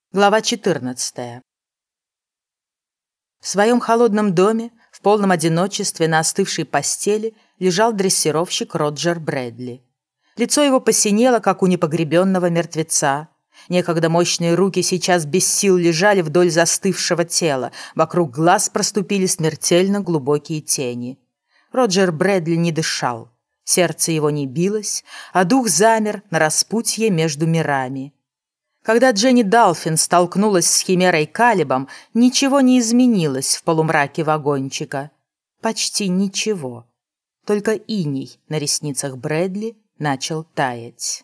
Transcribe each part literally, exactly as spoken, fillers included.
Глава четырнадцатая. В своем холодном доме, в полном одиночестве на остывшей постели, лежал дрессировщик Роджер Брэдли. Лицо его посинело, как у непогребенного мертвеца. Некогда мощные руки сейчас без сил лежали вдоль застывшего тела, вокруг глаз проступили смертельно глубокие тени. Роджер Брэдли не дышал, сердце его не билось, а дух замер на распутье между мирами. Когда Дженни Далфин столкнулась с Химерой Калебом, ничего не изменилось в полумраке вагончика. Почти ничего. Только иней на ресницах Брэдли начал таять.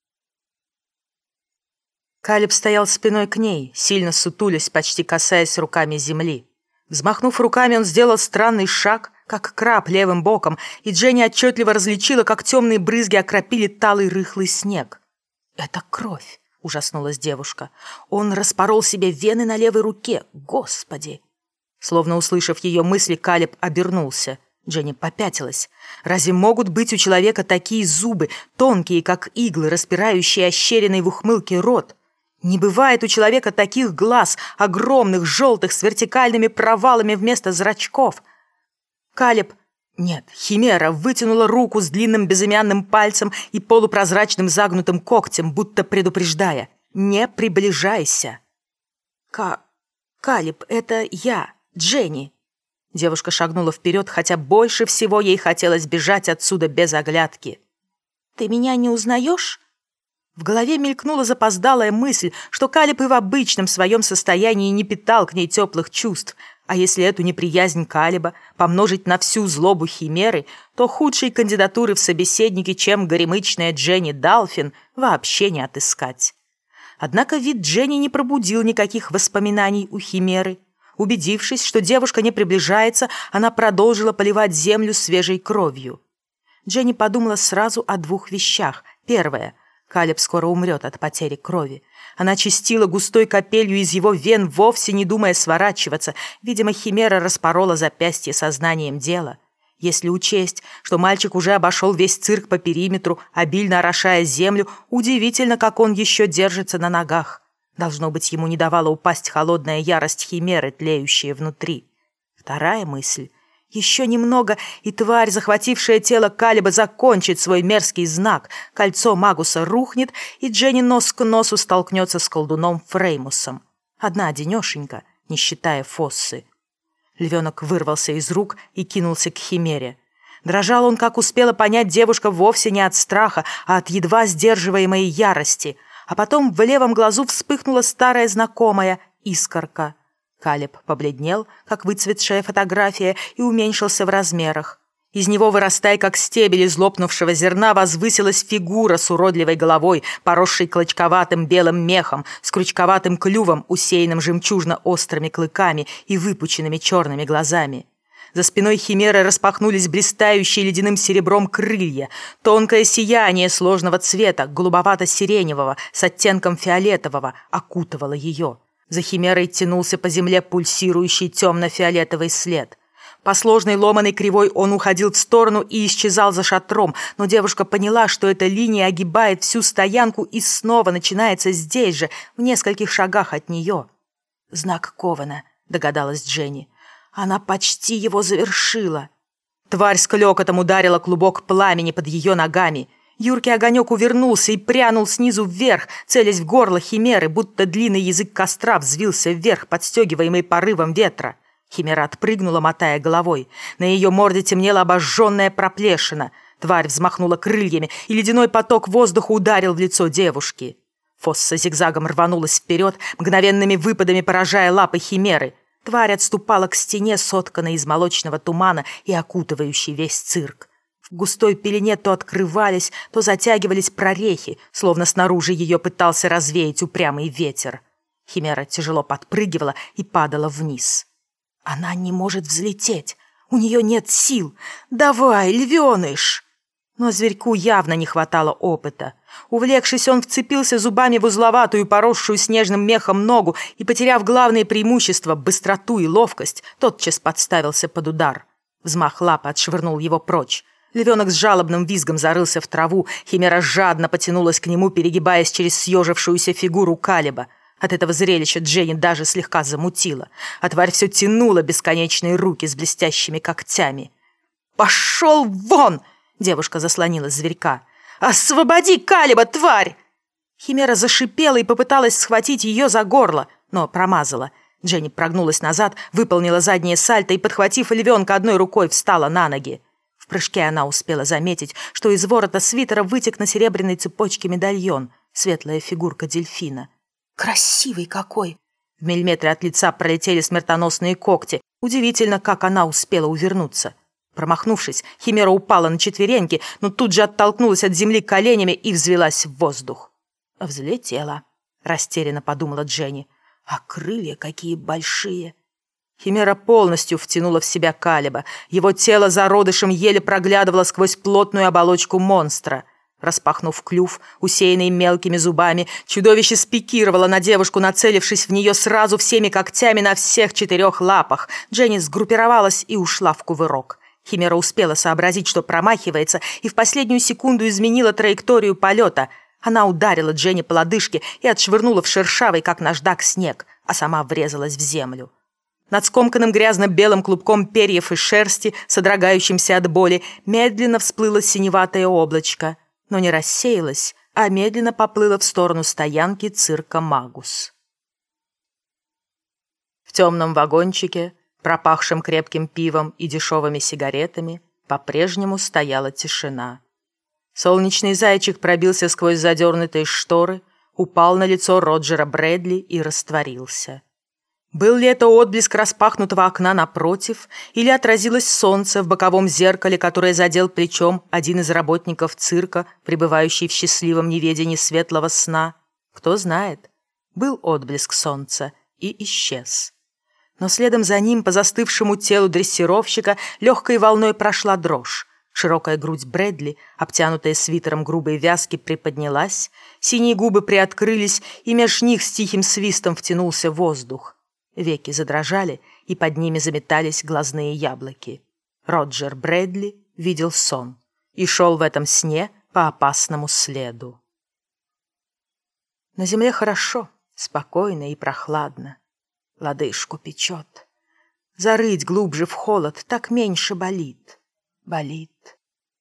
Калеб стоял спиной к ней, сильно сутулясь, почти касаясь руками земли. Взмахнув руками, он сделал странный шаг, как краб левым боком, и Дженни отчетливо различила, как темные брызги окропили талый рыхлый снег. «Это кровь!» — ужаснулась девушка. «Он распорол себе вены на левой руке! Господи!» Словно услышав ее мысли, Калеб обернулся. Дженни попятилась. Разве могут быть у человека такие зубы, тонкие, как иглы, распирающие ощеренный в ухмылке рот? Не бывает у человека таких глаз, огромных, желтых, с вертикальными провалами вместо зрачков. Калеб... Нет, Химера вытянула руку с длинным безымянным пальцем и полупрозрачным загнутым когтем, будто предупреждая: «Не приближайся!» «Ка... Калеб, это я, Дженни!» Девушка шагнула вперед, хотя больше всего ей хотелось бежать отсюда без оглядки. «Ты меня не узнаешь?» В голове мелькнула запоздалая мысль, что Калеб и в обычном своем состоянии не питал к ней теплых чувств, а если эту неприязнь Калеба помножить на всю злобу Химеры, то худшей кандидатуры в собеседнике, чем горемычная Дженни Далфин, вообще не отыскать. Однако вид Дженни не пробудил никаких воспоминаний у Химеры. Убедившись, что девушка не приближается, она продолжила поливать землю свежей кровью. Дженни подумала сразу о двух вещах. Первое. Калеб скоро умрет от потери крови. Она чистила густой капелью из его вен, вовсе не думая сворачиваться. Видимо, Химера распорола запястье сознанием дела. Если учесть, что мальчик уже обошел весь цирк по периметру, обильно орошая землю, удивительно, как он еще держится на ногах. Должно быть, ему не давала упасть холодная ярость Химеры, тлеющая внутри. Вторая мысль. Еще немного, и тварь, захватившая тело Калеба, закончит свой мерзкий знак. Кольцо Магуса рухнет, и Дженни нос к носу столкнется с колдуном Фреймусом. Одна-одинешенька, не считая Фоссы. Львенок вырвался из рук и кинулся к Химере. Дрожал он, как успела понять девушка, вовсе не от страха, а от едва сдерживаемой ярости. А потом в левом глазу вспыхнула старая знакомая искорка. Калеб побледнел, как выцветшая фотография, и уменьшился в размерах. Из него, вырастая, как стебель из лопнувшего зерна, возвысилась фигура с уродливой головой, поросшей клочковатым белым мехом, с крючковатым клювом, усеянным жемчужно-острыми клыками и выпученными черными глазами. За спиной Химеры распахнулись блистающие ледяным серебром крылья. Тонкое сияние сложного цвета, голубовато-сиреневого, с оттенком фиолетового, окутывало ее. За Химерой тянулся по земле пульсирующий темно-фиолетовый след. По сложной ломаной кривой он уходил в сторону и исчезал за шатром, но девушка поняла, что эта линия огибает всю стоянку и снова начинается здесь же, в нескольких шагах от нее. «Знак Кована», — догадалась Дженни. «Она почти его завершила». Тварь с клёкотом ударила клубок пламени под ее ногами. Юркий огонек увернулся и прянул снизу вверх, целясь в горло Химеры, будто длинный язык костра взвился вверх, подстегиваемый порывом ветра. Химера отпрыгнула, мотая головой. На ее морде темнела обожженная проплешина. Тварь взмахнула крыльями, и ледяной поток воздуха ударил в лицо девушки. Фосса зигзагом рванулась вперед, мгновенными выпадами поражая лапы Химеры. Тварь отступала к стене, сотканной из молочного тумана и окутывающей весь цирк. В густой пелене то открывались, то затягивались прорехи, словно снаружи ее пытался развеять упрямый ветер. Химера тяжело подпрыгивала и падала вниз. «Она не может взлететь! У нее нет сил! Давай, львеныш!» Но зверьку явно не хватало опыта. Увлекшись, он вцепился зубами в узловатую, поросшую снежным мехом ногу и, потеряв главные преимущества — быстроту и ловкость, тотчас подставился под удар. Взмах лапы отшвырнул его прочь. Львенок с жалобным визгом зарылся в траву. Химера жадно потянулась к нему, перегибаясь через съежившуюся фигуру Калеба. От этого зрелища Дженни даже слегка замутила, а тварь все тянула бесконечные руки с блестящими когтями. «Пошел вон!» — девушка заслонила зверька. «Освободи Калиба, тварь!» Химера зашипела и попыталась схватить ее за горло, но промазала. Дженни прогнулась назад, выполнила заднее сальто и, подхватив львенка одной рукой, встала на ноги. В прыжке она успела заметить, что из ворота свитера вытек на серебряной цепочке медальон, светлая фигурка дельфина. «Красивый какой!» В миллиметре от лица пролетели смертоносные когти. Удивительно, как она успела увернуться. Промахнувшись, Химера упала на четвереньки, но тут же оттолкнулась от земли коленями и взвелась в воздух. «Взлетела», — растерянно подумала Дженни. «А крылья какие большие!» Химера полностью втянула в себя Калиба. Его тело зародышем еле проглядывало сквозь плотную оболочку монстра. Распахнув клюв, усеянный мелкими зубами, чудовище спикировало на девушку, нацелившись в нее сразу всеми когтями на всех четырех лапах. Дженни сгруппировалась и ушла в кувырок. Химера успела сообразить, что промахивается, и в последнюю секунду изменила траекторию полета. Она ударила Дженни по лодыжке и отшвырнула в шершавый, как наждак, снег, а сама врезалась в землю. Над скомканным грязно-белым клубком перьев и шерсти, содрогающимся от боли, медленно всплыло синеватое облачко, но не рассеялось, а медленно поплыло в сторону стоянки цирка «Магус». В темном вагончике, пропахшем крепким пивом и дешевыми сигаретами, по-прежнему стояла тишина. Солнечный зайчик пробился сквозь задернутые шторы, упал на лицо Роджера Брэдли и растворился. Был ли это отблеск распахнутого окна напротив, или отразилось солнце в боковом зеркале, которое задел плечом один из работников цирка, пребывающий в счастливом неведении светлого сна? Кто знает. Был отблеск солнца и исчез. Но следом за ним по застывшему телу дрессировщика легкой волной прошла дрожь. Широкая грудь Брэдли, обтянутая свитером грубой вязки, приподнялась, синие губы приоткрылись, и меж них с тихим свистом втянулся воздух. Веки задрожали, и под ними заметались глазные яблоки. Роджер Брэдли видел сон и шел в этом сне по опасному следу. На земле хорошо, спокойно и прохладно. Лодыжку печет. Зарыть глубже в холод так меньше болит. Болит,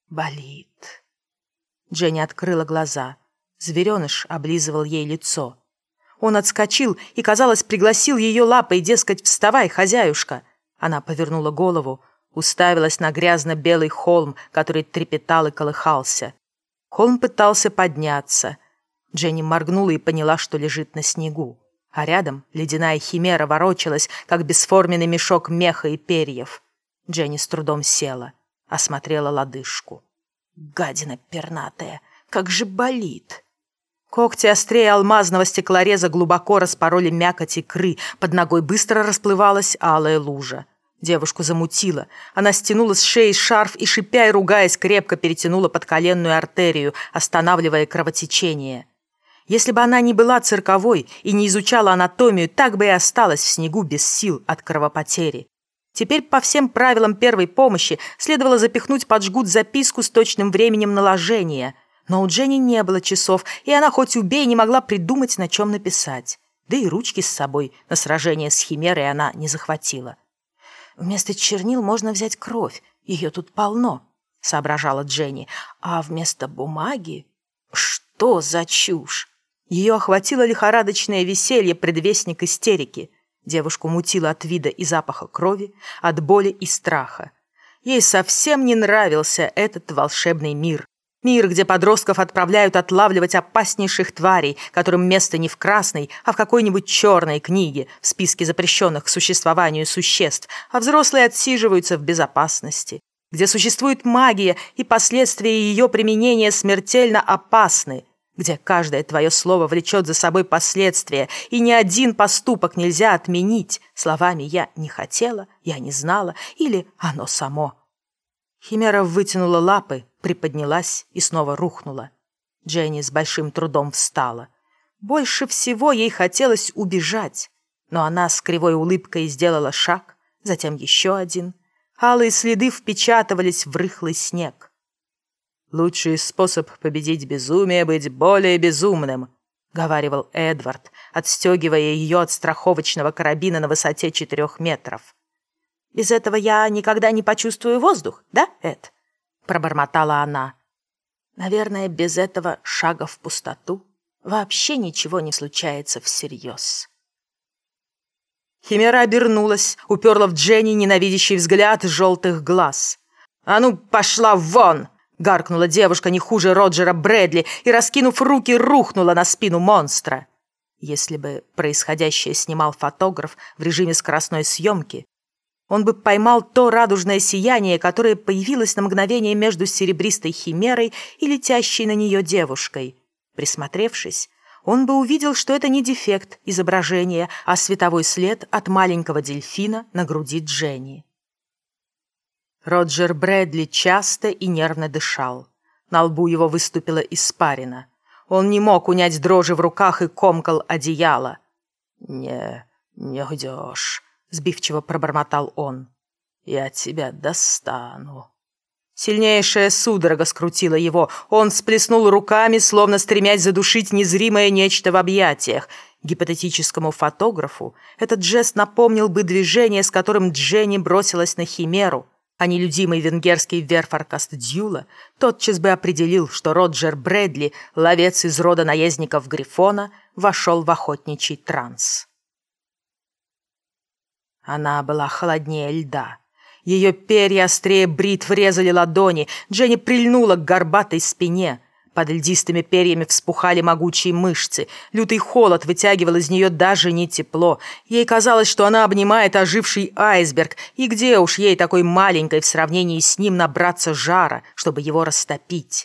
болит. Дженни открыла глаза. Звереныш облизывал ей лицо. Он отскочил и, казалось, пригласил ее лапой, дескать, «Вставай, хозяюшка!» Она повернула голову, уставилась на грязно-белый холм, который трепетал и колыхался. Холм пытался подняться. Дженни моргнула и поняла, что лежит на снегу. А рядом ледяная химера ворочалась, как бесформенный мешок меха и перьев. Дженни с трудом села, осмотрела лодыжку. Гадина пернатая, как же болит! Когти острее алмазного стеклореза глубоко распороли мякоть икры, под ногой быстро расплывалась алая лужа. Девушку замутило. Она стянула с шеи шарф и, шипя и ругаясь, крепко перетянула подколенную артерию, останавливая кровотечение. Если бы она не была цирковой и не изучала анатомию, так бы и осталась в снегу без сил от кровопотери. Теперь по всем правилам первой помощи следовало запихнуть под жгут записку с точным временем наложения. Но у Дженни не было часов, и она хоть убей не могла придумать, на чем написать. Да и ручки с собой на сражение с химерой она не захватила. «Вместо чернил можно взять кровь, ее тут полно», — соображала Дженни. «А вместо бумаги? Что за чушь?» Ее охватило лихорадочное веселье, предвестник истерики. Девушку мутило от вида и запаха крови, от боли и страха. Ей совсем не нравился этот волшебный мир. Мир, где подростков отправляют отлавливать опаснейших тварей, которым место не в красной, а в какой-нибудь черной книге в списке запрещенных к существованию существ, а взрослые отсиживаются в безопасности. Где существует магия, и последствия ее применения смертельно опасны. Где каждое твое слово влечет за собой последствия, и ни один поступок нельзя отменить словами «я не хотела», «я не знала» или «оно само». Химера вытянула лапы, приподнялась и снова рухнула. Дженни с большим трудом встала. Больше всего ей хотелось убежать, но она с кривой улыбкой сделала шаг, затем еще один. Алые следы впечатывались в рыхлый снег. «Лучший способ победить безумие — быть более безумным», — говаривал Эдвард, отстегивая ее от страховочного карабина на высоте четырех метров. «Без этого я никогда не почувствую воздух, да, Эд?» — пробормотала она. «Наверное, без этого шага в пустоту вообще ничего не случается всерьез». Химера обернулась, уперла в Дженни ненавидящий взгляд желтых глаз. «А ну, пошла вон!» — гаркнула девушка не хуже Роджера Брэдли и, раскинув руки, рухнула на спину монстра. Если бы происходящее снимал фотограф в режиме скоростной съемки, он бы поймал то радужное сияние, которое появилось на мгновение между серебристой химерой и летящей на нее девушкой. Присмотревшись, он бы увидел, что это не дефект изображения, а световой след от маленького дельфина на груди Дженни. Роджер Брэдли часто и нервно дышал. На лбу его выступила испарина. Он не мог унять дрожи в руках и комкал одеяло. «Не, не уйдешь», — сбивчиво пробормотал он. «Я тебя достану». Сильнейшая судорога скрутила его. Он всплеснул руками, словно стремясь задушить незримое нечто в объятиях. Гипотетическому фотографу этот жест напомнил бы движение, с которым Дженни бросилась на химеру, а нелюдимый венгерский верфаркаст Дьюла тотчас бы определил, что Роджер Брэдли, ловец из рода наездников Грифона, вошел в охотничий транс. Она была холоднее льда. Ее перья острее бритв резали ладони. Дженни прильнула к горбатой спине. Под льдистыми перьями вспухали могучие мышцы. Лютый холод вытягивал из нее даже не тепло. Ей казалось, что она обнимает оживший айсберг. И где уж ей такой маленькой в сравнении с ним набраться жара, чтобы его растопить?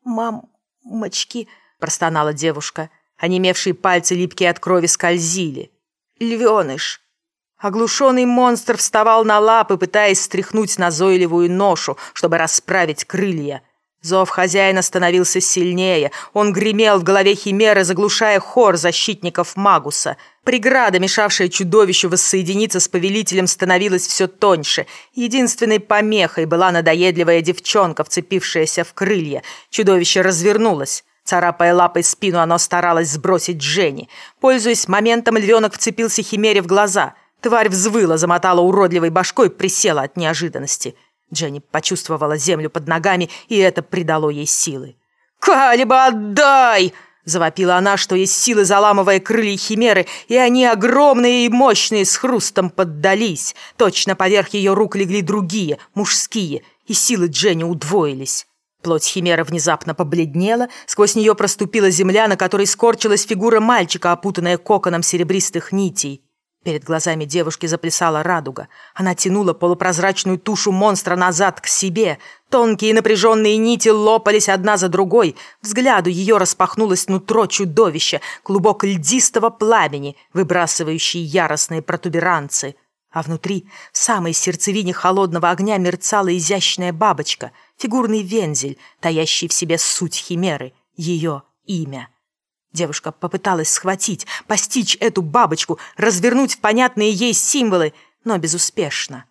«Мамочки!» – простонала девушка. Онемевшие пальцы, липкие от крови, скользили. «Львеныш!» Оглушенный монстр вставал на лапы, пытаясь стряхнуть назойливую ношу, чтобы расправить крылья. Зов хозяина становился сильнее. Он гремел в голове химеры, заглушая хор защитников Магуса. Преграда, мешавшая чудовищу воссоединиться с повелителем, становилась все тоньше. Единственной помехой была надоедливая девчонка, вцепившаяся в крылья. Чудовище развернулось. Царапая лапой спину, оно старалось сбросить Дженни. Пользуясь моментом, львенок вцепился химере в глаза. Тварь взвыла, замотала уродливой башкой, присела от неожиданности. Дженни почувствовала землю под ногами, и это придало ей силы. «Калиба, отдай!» – завопила она, что есть силы, заламывая крылья химеры, и они, огромные и мощные, с хрустом поддались. Точно поверх ее рук легли другие, мужские, и силы Дженни удвоились. Плоть химеры внезапно побледнела, сквозь нее проступила земля, на которой скорчилась фигура мальчика, опутанная коконом серебристых нитей. Перед глазами девушки заплясала радуга. Она тянула полупрозрачную тушу монстра назад к себе. Тонкие напряженные нити лопались одна за другой. Взгляду ее распахнулось нутро чудовища, клубок льдистого пламени, выбрасывающий яростные протуберанцы. А внутри, в самой сердцевине холодного огня, мерцала изящная бабочка, фигурный вензель, таящий в себе суть химеры, ее имя. Девушка попыталась схватить, постичь эту бабочку, развернуть в понятные ей символы, но безуспешно.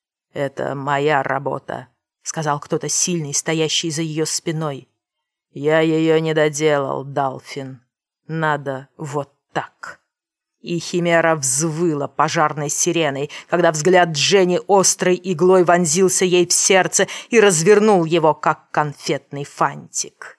«Это моя работа», — сказал кто-то сильный, стоящий за ее спиной. «Я ее не доделал, Далфин. Надо вот так». И химера взвыла пожарной сиреной, когда взгляд Дженни острой иглой вонзился ей в сердце и развернул его, как конфетный фантик.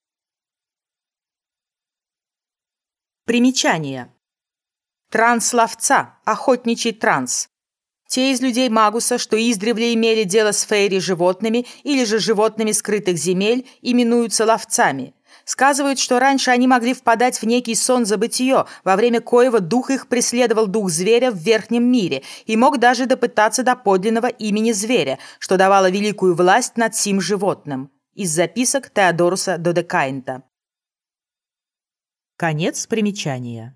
Примечание. Транс ловца, охотничий транс. Те из людей Магуса, что издревле имели дело с фейри-животными или же животными скрытых земель, именуются ловцами. Сказывают, что раньше они могли впадать в некий сон-забытие, во время коего дух их преследовал дух зверя в верхнем мире и мог даже допытаться до подлинного имени зверя, что давало великую власть над сим животным. Из записок Теодоруса Додекаинта. Конец примечания.